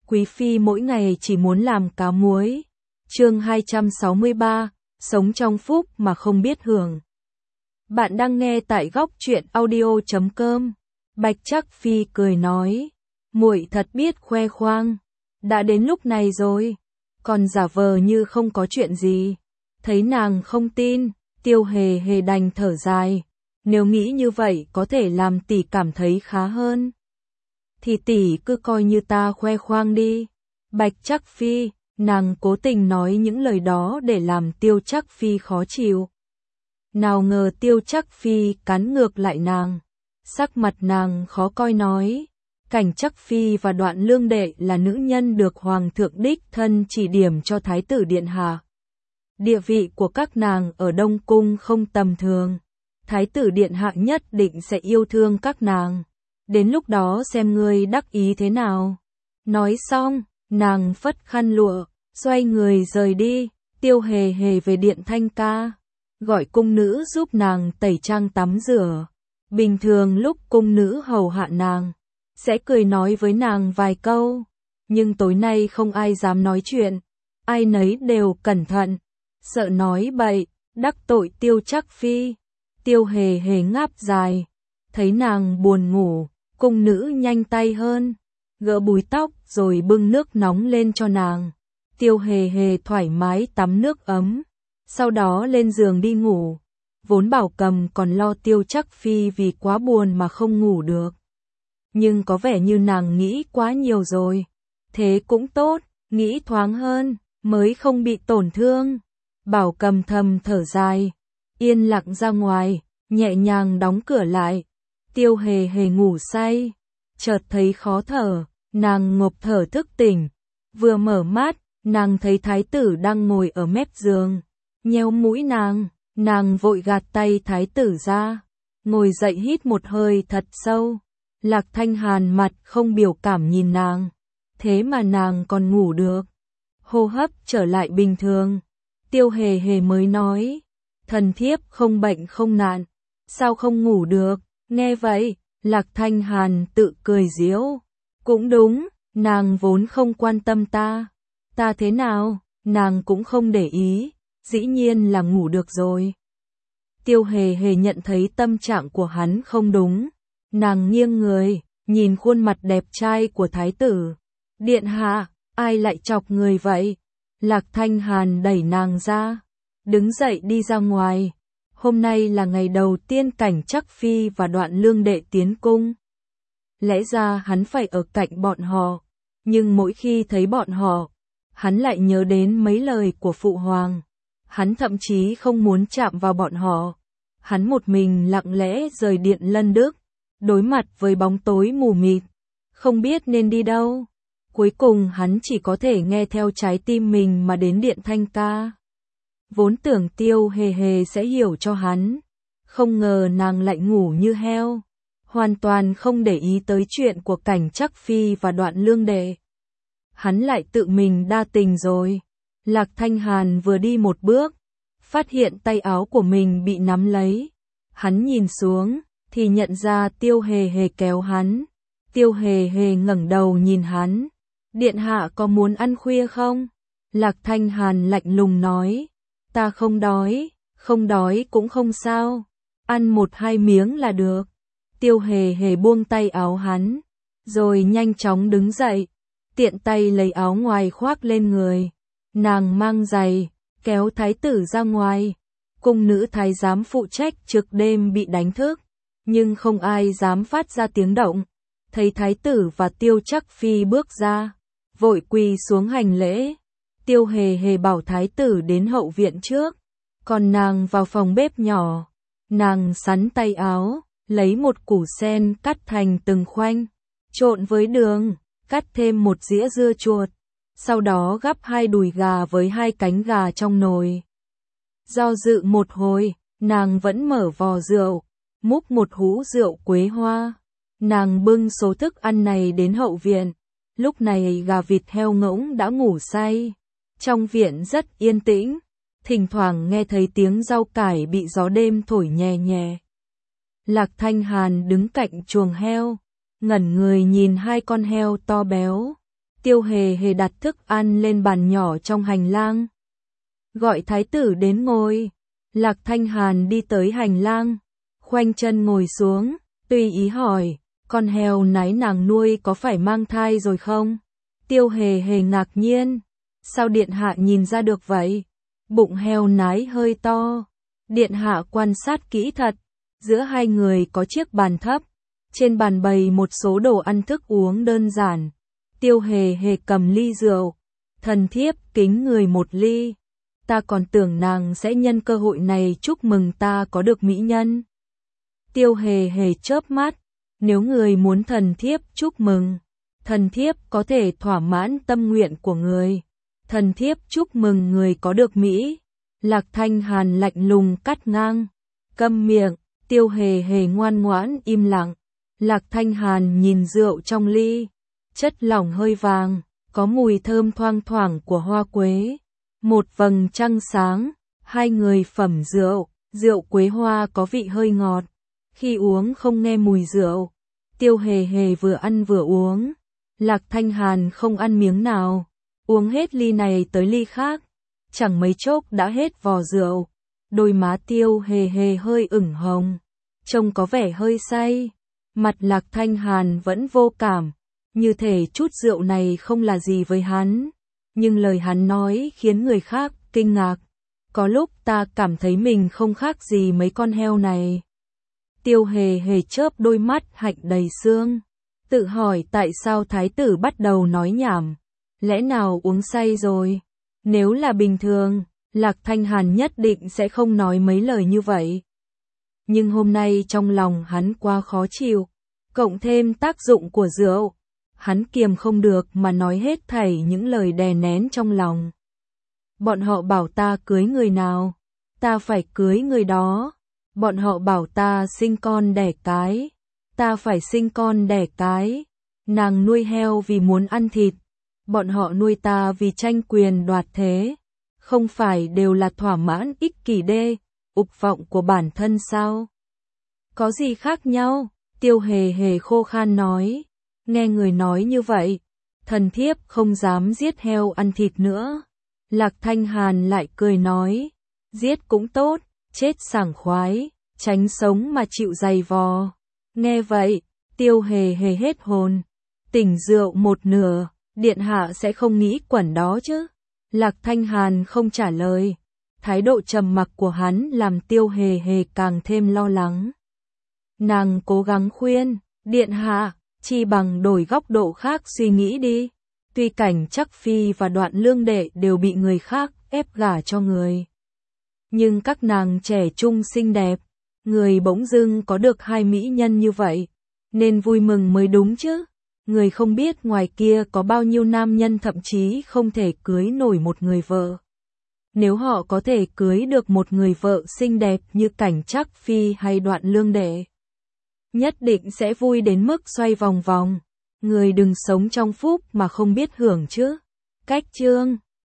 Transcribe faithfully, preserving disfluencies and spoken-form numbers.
Quý phi mỗi ngày chỉ muốn làm cá muối. Chương hai trăm sáu mươi ba, sống trong phúc mà không biết hưởng. Bạn đang nghe tại góc truyện audio chấm com. Bạch Trắc Phi cười nói, muội thật biết khoe khoang, đã đến lúc này rồi, còn giả vờ như không có chuyện gì. Thấy nàng không tin, Tiêu Hề Hề đành thở dài, nếu nghĩ như vậy có thể làm tỷ cảm thấy khá hơn, thì tỷ cứ coi như ta khoe khoang đi. Bạch Trắc Phi, nàng cố tình nói những lời đó để làm Tiêu Trắc Phi khó chịu. Nào ngờ Tiêu Trắc Phi cắn ngược lại nàng, sắc mặt nàng khó coi nói, Cảnh Trắc Phi và Đoạn Lương Đệ là nữ nhân được Hoàng thượng đích thân chỉ điểm cho Thái tử Điện Hạ. Địa vị của các nàng ở Đông Cung không tầm thường, Thái tử Điện Hạ nhất định sẽ yêu thương các nàng, đến lúc đó xem ngươi đắc ý thế nào. Nói xong, nàng phất khăn lụa, xoay người rời đi. Tiêu Hề Hề về điện Thanh Ca, gọi cung nữ giúp nàng tẩy trang tắm rửa. Bình thường lúc cung nữ hầu hạ nàng, sẽ cười nói với nàng vài câu, nhưng tối nay không ai dám nói chuyện, ai nấy đều cẩn thận, sợ nói bậy, đắc tội Tiêu Trắc Phi. Tiêu Hề Hề ngáp dài, thấy nàng buồn ngủ, cung nữ nhanh tay hơn, gỡ búi tóc rồi bưng nước nóng lên cho nàng. Tiêu Hề Hề thoải mái tắm nước ấm, sau đó lên giường đi ngủ. Vốn Bảo Cầm còn lo Tiêu Trắc Phi vì quá buồn mà không ngủ được, nhưng có vẻ như nàng nghĩ quá nhiều rồi. Thế cũng tốt, nghĩ thoáng hơn, mới không bị tổn thương. Bảo Cầm thầm thở dài, yên lặng ra ngoài, nhẹ nhàng đóng cửa lại. Tiêu Hề Hề ngủ say, chợt thấy khó thở, nàng ngộp thở thức tỉnh. Vừa mở mắt, nàng thấy thái tử đang ngồi ở mép giường, nheo mũi nàng, nàng vội gạt tay thái tử ra, ngồi dậy hít một hơi thật sâu. Lạc Thanh Hàn mặt không biểu cảm nhìn nàng, thế mà nàng còn ngủ được, hô hấp trở lại bình thường. Tiêu Hề Hề mới nói, thần thiếp không bệnh không nạn, sao không ngủ được. Nghe vậy, Lạc Thanh Hàn tự cười giễu, cũng đúng, nàng vốn không quan tâm ta, ta thế nào, nàng cũng không để ý, dĩ nhiên là ngủ được rồi. Tiêu Hề Hề nhận thấy tâm trạng của hắn không đúng, nàng nghiêng người, nhìn khuôn mặt đẹp trai của thái tử. Điện hạ, ai lại chọc người vậy? Lạc Thanh Hàn đẩy nàng ra, đứng dậy đi ra ngoài. Hôm nay là ngày đầu tiên Cảnh Trắc Phi và Đoạn Lương Đệ tiến cung. Lẽ ra hắn phải ở cạnh bọn họ, nhưng mỗi khi thấy bọn họ, hắn lại nhớ đến mấy lời của Phụ Hoàng. Hắn thậm chí không muốn chạm vào bọn họ. Hắn một mình lặng lẽ rời điện Lân Đức, đối mặt với bóng tối mù mịt, không biết nên đi đâu. Cuối cùng hắn chỉ có thể nghe theo trái tim mình mà đến điện Thanh Ca. Vốn tưởng Tiêu Hề Hề sẽ hiểu cho hắn, không ngờ nàng lại ngủ như heo, hoàn toàn không để ý tới chuyện của Cảnh Trắc Phi và Đoạn Lương Đệ. Hắn lại tự mình đa tình rồi. Lạc Thanh Hàn vừa đi một bước, phát hiện tay áo của mình bị nắm lấy. Hắn nhìn xuống, thì nhận ra Tiêu Hề Hề kéo hắn. Tiêu Hề Hề ngẩng đầu nhìn hắn, điện hạ có muốn ăn khuya không? Lạc Thanh Hàn lạnh lùng nói, ta không đói, không đói cũng không sao, ăn một hai miếng là được. Tiêu Hề Hề buông tay áo hắn, rồi nhanh chóng đứng dậy, tiện tay lấy áo ngoài khoác lên người. Nàng mang giày, kéo thái tử ra ngoài. Cung nữ thái giám phụ trách trực đêm bị đánh thức, nhưng không ai dám phát ra tiếng động. Thấy thái tử và Tiêu Trắc Phi bước ra, vội quỳ xuống hành lễ. Tiêu Hề Hề bảo thái tử đến hậu viện trước, còn nàng vào phòng bếp nhỏ. Nàng sắn tay áo, lấy một củ sen cắt thành từng khoanh, trộn với đường, cắt thêm một dĩa dưa chuột, sau đó gắp hai đùi gà với hai cánh gà trong nồi. Do dự một hồi, nàng vẫn mở vò rượu, múc một hũ rượu quế hoa. Nàng bưng số thức ăn này đến hậu viện. Lúc này gà vịt heo ngỗng đã ngủ say. Trong viện rất yên tĩnh, thỉnh thoảng nghe thấy tiếng rau cải bị gió đêm thổi nhẹ nhẹ. Lạc Thanh Hàn đứng cạnh chuồng heo, ngẩn người nhìn hai con heo to béo, Tiêu Hề Hề đặt thức ăn lên bàn nhỏ trong hành lang. Gọi thái tử đến ngồi. Lạc Thanh Hàn đi tới hành lang, khoanh chân ngồi xuống, tùy ý hỏi, con heo nái nàng nuôi có phải mang thai rồi không? Tiêu Hề Hề ngạc nhiên, sao điện hạ nhìn ra được vậy? Bụng heo nái hơi to. Điện hạ quan sát kỹ thật, giữa hai người có chiếc bàn thấp, trên bàn bày một số đồ ăn thức uống đơn giản. Tiêu Hề Hề cầm ly rượu, thần thiếp kính người một ly. Ta còn tưởng nàng sẽ nhân cơ hội này chúc mừng ta có được mỹ nhân. Tiêu Hề Hề chớp mắt, nếu người muốn thần thiếp chúc mừng, thần thiếp có thể thỏa mãn tâm nguyện của người. Thần thiếp chúc mừng người có được mỹ. Lạc Thanh Hàn lạnh lùng cắt ngang, câm miệng. Tiêu Hề Hề ngoan ngoãn im lặng. Lạc Thanh Hàn nhìn rượu trong ly, chất lỏng hơi vàng, có mùi thơm thoang thoảng của hoa quế. Một vầng trăng sáng, hai người phẩm rượu, rượu quế hoa có vị hơi ngọt. Khi uống không nghe mùi rượu. Tiêu Hề Hề vừa ăn vừa uống. Lạc Thanh Hàn không ăn miếng nào, uống hết ly này tới ly khác. Chẳng mấy chốc đã hết vò rượu. Đôi má Tiêu Hề Hề hơi ửng hồng, trông có vẻ hơi say. Mặt Lạc Thanh Hàn vẫn vô cảm, như thể chút rượu này không là gì với hắn. Nhưng lời hắn nói khiến người khác kinh ngạc. Có lúc ta cảm thấy mình không khác gì mấy con heo này. Tiêu Hề Hề chớp đôi mắt hạnh đầy sương, tự hỏi tại sao thái tử bắt đầu nói nhảm. Lẽ nào uống say rồi? Nếu là bình thường, Lạc Thanh Hàn nhất định sẽ không nói mấy lời như vậy. Nhưng hôm nay trong lòng hắn quá khó chịu, cộng thêm tác dụng của rượu, hắn kiềm không được mà nói hết thảy những lời đè nén trong lòng. Bọn họ bảo ta cưới người nào, ta phải cưới người đó. Bọn họ bảo ta sinh con đẻ cái, ta phải sinh con đẻ cái. Nàng nuôi heo vì muốn ăn thịt, bọn họ nuôi ta vì tranh quyền đoạt thế. Không phải đều là thỏa mãn ích kỷ đê, ục vọng của bản thân sao? Có gì khác nhau? Tiêu Hề Hề khô khan nói. Nghe người nói như vậy, thần thiếp không dám giết heo ăn thịt nữa. Lạc Thanh Hàn lại cười nói, giết cũng tốt, chết sảng khoái, tránh sống mà chịu dày vò. Nghe vậy, Tiêu Hề Hề hết hồn, tỉnh rượu một nửa, điện hạ sẽ không nghĩ quẩn đó chứ? Lạc Thanh Hàn không trả lời, thái độ trầm mặc của hắn làm Tiêu Hề Hề càng thêm lo lắng. Nàng cố gắng khuyên, điện hạ, chi bằng đổi góc độ khác suy nghĩ đi. Tuy Cảnh Trắc Phi và Đoạn Lương Đệ đều bị người khác ép gả cho người, nhưng các nàng trẻ trung xinh đẹp, người bỗng dưng có được hai mỹ nhân như vậy, nên vui mừng mới đúng chứ. Người không biết ngoài kia có bao nhiêu nam nhân thậm chí không thể cưới nổi một người vợ. Nếu họ có thể cưới được một người vợ xinh đẹp như Cảnh Trắc Phi hay Đoạn Lương Đệ, nhất định sẽ vui đến mức xoay vòng vòng. Người đừng sống trong phúc mà không biết hưởng chứ. Cách chương